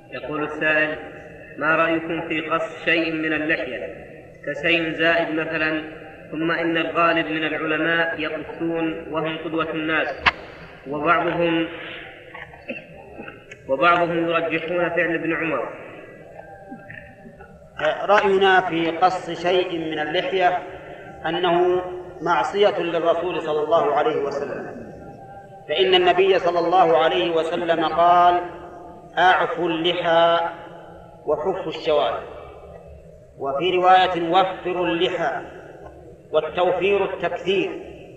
يقول السائل: ما رأيكم في قص شيء من اللحية كشيء زائد مثلا، ثم إن الغالب من العلماء يقصون وهم قدوة الناس، وبعضهم يرجحون فعل ابن عمر. رأينا في قص شيء من اللحية أنه معصية للرسول صلى الله عليه وسلم، فإن النبي صلى الله عليه وسلم قال: أعفوا اللحى وحفوا الشوارب، وفي رواية: وفروا اللحى، والتوفير التكثير.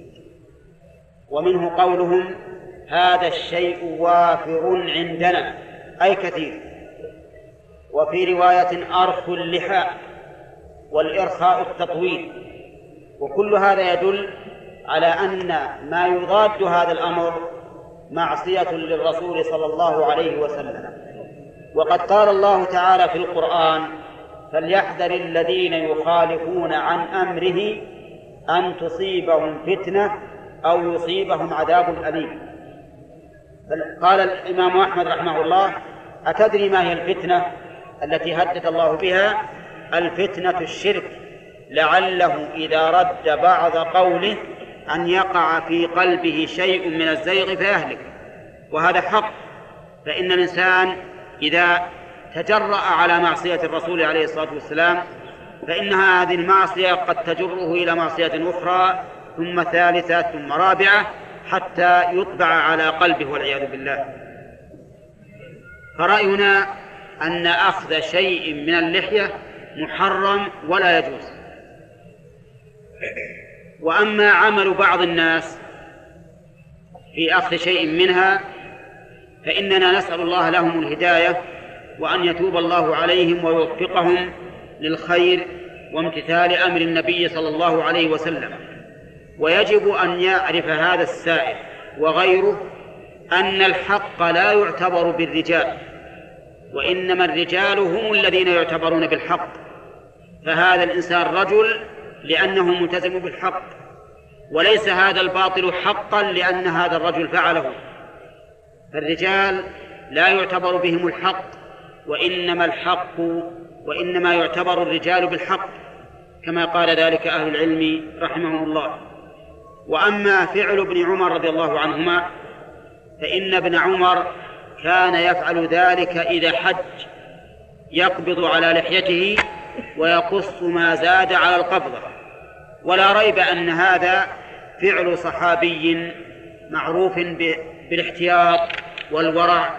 ومنه قولهم: هذا الشيء وافر عندنا، أي كثير. وفي رواية: أرخوا اللحى، والإرخاء التطويل. وكل هذا يدل على أن ما يضاد هذا الأمر معصية للرسول صلى الله عليه وسلم. وقد قال الله تعالى في القرآن: فليحذر الذين يخالفون عن أمره أن تصيبهم فتنة أو يصيبهم عذاب أليم. قال الإمام أحمد رحمه الله: أتدري ما هي الفتنة التي هدد الله بها؟ الفتنة الشرك، لعله إذا رد بعض قوله أن يقع في قلبه شيء من الزيغ فيهلك. وهذا حق، فإن الإنسان إذا تجرأ على معصية الرسول عليه الصلاة والسلام فإن هذه المعصية قد تجره إلى معصية أخرى، ثم ثالثة، ثم رابعة، حتى يطبع على قلبه والعياذ بالله. فرأينا أن أخذ شيء من اللحية محرم ولا يجوز. وأما عمل بعض الناس في أخذ شيء منها فإننا نسأل الله لهم الهداية، وأن يتوب الله عليهم ويوفقهم للخير وامتثال أمر النبي صلى الله عليه وسلم. ويجب أن يعرف هذا السائل وغيره أن الحق لا يعتبر بالرجال، وإنما الرجال هم الذين يعتبرون بالحق. فهذا الإنسان رجل لأنه ملتزم بالحق، وليس هذا الباطل حقا لأن هذا الرجل فعله. فالرجال لا يعتبر بهم الحق، وإنما يعتبر الرجال بالحق، كما قال ذلك أهل العلم رحمهم الله. وأما فعل ابن عمر رضي الله عنهما فإن ابن عمر كان يفعل ذلك إذا حج، يقبض على لحيته ويقص ما زاد على القبضة. ولا ريب أن هذا فعل صحابي معروف بالاحتياط والورع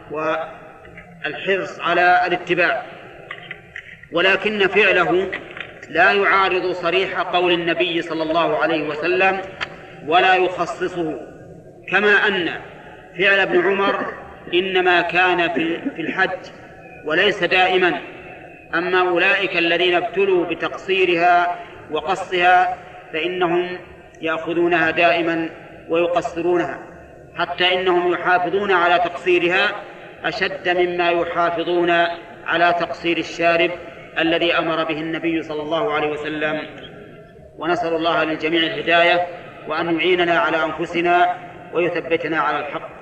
والحرص على الاتباع، ولكن فعله لا يعارض صريح قول النبي صلى الله عليه وسلم ولا يخصصه، كما أن فعل ابن عمر إنما كان في الحج وليس دائما. أما أولئك الذين ابتلوا بتقصيرها وقصها فإنهم يأخذونها دائما ويقصرونها، حتى إنهم يحافظون على تقصيرها أشد مما يحافظون على تقصير الشارب الذي أمر به النبي صلى الله عليه وسلم. ونسأل الله للجميع الهداية، وأن يعيننا على أنفسنا ويثبتنا على الحق.